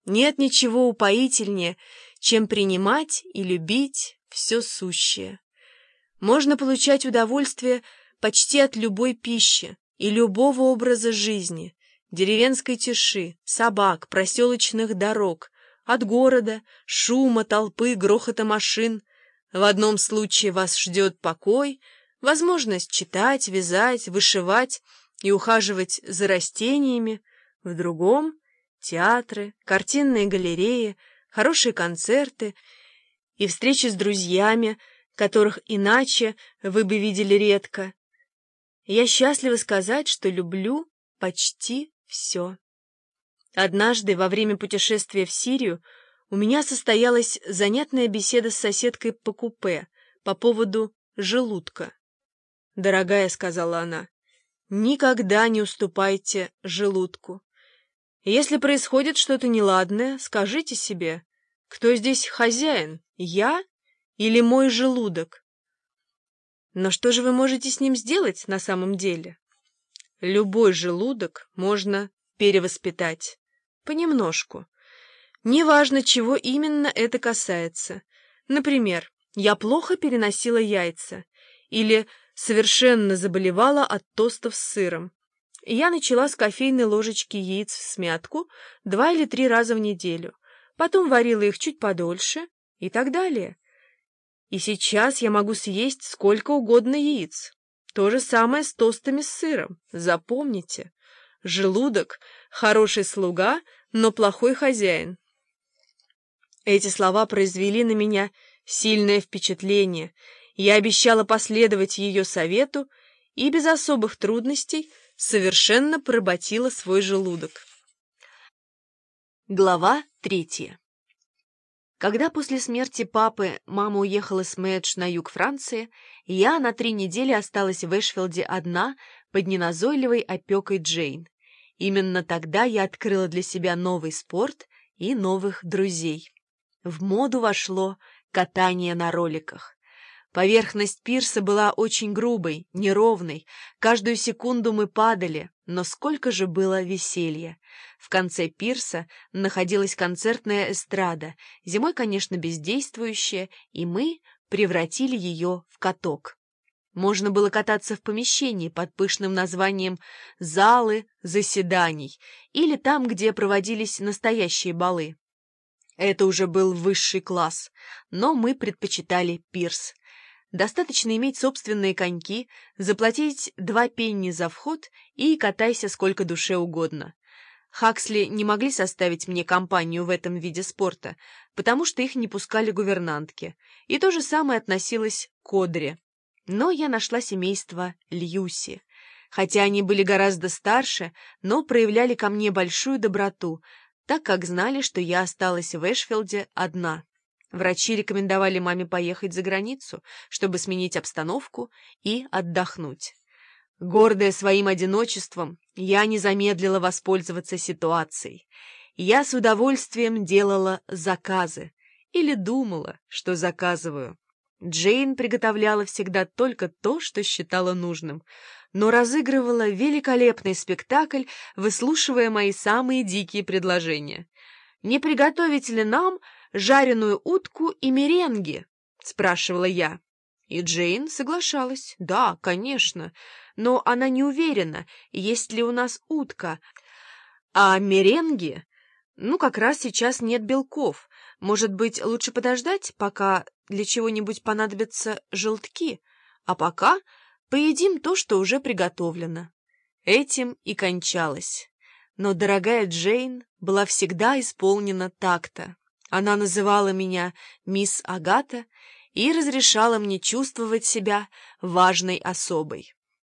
Нет ничего упоительнее, чем принимать и любить все сущее. Можно получать удовольствие почти от любой пищи и любого образа жизни, деревенской тиши, собак, проселочных дорог, от города, шума, толпы, грохота машин. В одном случае вас ждет покой, возможность читать, вязать, вышивать и ухаживать за растениями, в другом — театры, картинные галереи, хорошие концерты и встречи с друзьями, которых иначе вы бы видели редко. Я счастлива сказать, что люблю почти все. Однажды, во время путешествия в Сирию, у меня состоялась занятная беседа с соседкой по купе по поводу желудка. «Дорогая», — сказала она, — «никогда не уступайте желудку. Если происходит что-то неладное, скажите себе, кто здесь хозяин, я или мой желудок? Но что же вы можете с ним сделать на самом деле? Любой желудок можно перевоспитать. Понемножку. Неважно, чего именно это касается. Например, я плохо переносила яйца или совершенно заболевала от тостов с сыром. Я начала с кофейной ложечки яиц в смятку 2 или 3 раза в неделю, потом варила их чуть подольше и так далее. И сейчас я могу съесть сколько угодно яиц. То же самое с тостами с сыром. Запомните, желудок — хороший слуга, но плохой хозяин. Эти слова произвели на меня сильное впечатление. Я обещала последовать ее совету и без особых трудностей совершенно поработила свой желудок. Глава 3. Когда после смерти папы мама уехала с Мэдж на юг Франции, я на 3 недели осталась в Эшфилде одна под неназойливой опекой Джейн. Именно тогда я открыла для себя новый спорт и новых друзей. В моду вошло катание на роликах. Поверхность пирса была очень грубой, неровной. Каждую секунду мы падали, но сколько же было веселья. В конце пирса находилась концертная эстрада, зимой, конечно, бездействующая, и мы превратили ее в каток. Можно было кататься в помещении под пышным названием «Залы заседаний» или там, где проводились настоящие балы. Это уже был высший класс, но мы предпочитали пирс. Достаточно иметь собственные коньки, заплатить 2 пенни за вход и катайся сколько душе угодно. Хаксли не могли составить мне компанию в этом виде спорта, потому что их не пускали гувернантки, и то же самое относилось к Одри. Но я нашла семейство Льюси. Хотя они были гораздо старше, но проявляли ко мне большую доброту, так как знали, что я осталась в Эшфилде одна. Врачи рекомендовали маме поехать за границу, чтобы сменить обстановку и отдохнуть. Гордая своим одиночеством, я не замедлила воспользоваться ситуацией. Я с удовольствием делала заказы или думала, что заказываю. Джейн приготовляла всегда только то, что считала нужным, но разыгрывала великолепный спектакль, выслушивая мои самые дикие предложения. «Не приготовить ли нам жареную утку и меренги?» — спрашивала я. И Джейн соглашалась. «Да, конечно, но она не уверена, есть ли у нас утка. А меренги? Ну, как раз сейчас нет белков. Может быть, лучше подождать, пока для чего-нибудь понадобятся желтки, а пока поедим то, что уже приготовлено». Этим и кончалось. Но дорогая Джейн была всегда исполнена такта. Она называла меня мисс Агата и разрешала мне чувствовать себя важной особой.